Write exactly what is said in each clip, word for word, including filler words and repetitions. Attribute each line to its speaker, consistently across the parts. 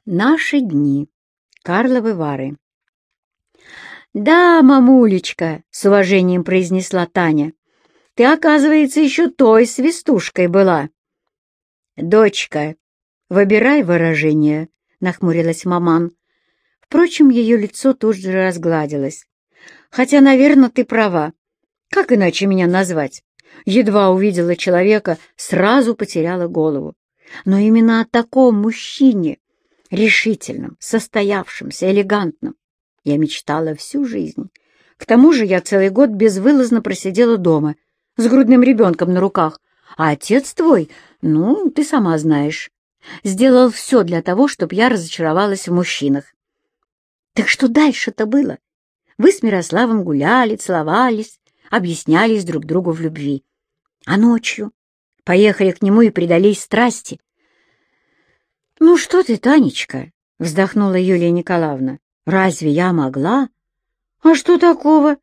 Speaker 1: Наши дни. Карловы Вары. «Да, мамулечка», — с уважением произнесла Таня, — «ты, оказывается, еще той свистушкой была». «Дочка, выбирай выражение», — нахмурилась маман. Впрочем, ее лицо тут же разгладилось. «Хотя, наверное, ты права. Как иначе меня назвать? Едва увидела человека, сразу потеряла голову. Но именно о таком мужчине, решительном, состоявшемся, элегантном, я мечтала всю жизнь. К тому же я целый год безвылазно просидела дома, с грудным ребенком на руках, а отец твой, ну, ты сама знаешь, сделал все для того, чтобы я разочаровалась в мужчинах. Так что дальше-то было? Вы с Мирославом гуляли, целовались, объяснялись друг другу в любви. А ночью поехали к нему и предались страсти. «Ну что ты, Танечка?» — вздохнула Юлия Николаевна. «Разве я могла? А что такого?»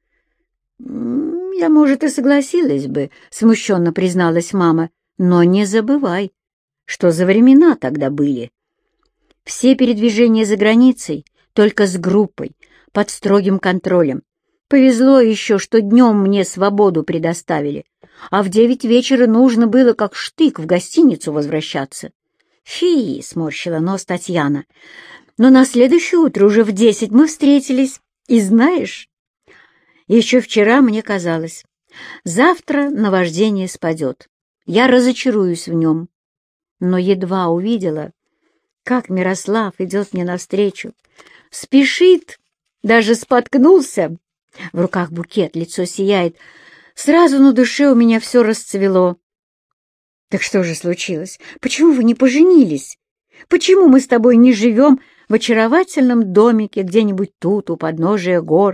Speaker 1: «Я, может, и согласилась бы», — смущенно призналась мама. «Но не забывай, что за времена тогда были. Все передвижения за границей только с группой, под строгим контролем. Повезло еще, что днем мне свободу предоставили, а в девять вечера нужно было как штык в гостиницу возвращаться». «Фи!» — сморщила нос Татьяна. «Но на следующее утро уже в десять мы встретились, и знаешь, еще вчера мне казалось, завтра наваждение спадет, я разочаруюсь в нем. Но едва увидела, как Мирослав идет мне навстречу, спешит, даже споткнулся, в руках букет, лицо сияет, сразу на душе у меня все расцвело. Так что же случилось? Почему вы не поженились? Почему мы с тобой не живем в очаровательном домике где-нибудь тут, у подножия гор?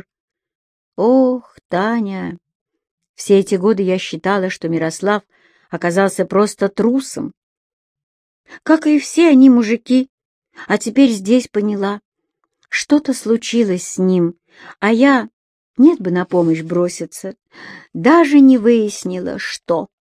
Speaker 1: Ох, Таня, все эти годы я считала, что Мирослав оказался просто трусом. Как и все они мужики, а теперь здесь поняла. Что-то случилось с ним, а я, нет бы на помощь броситься, даже не выяснила, что.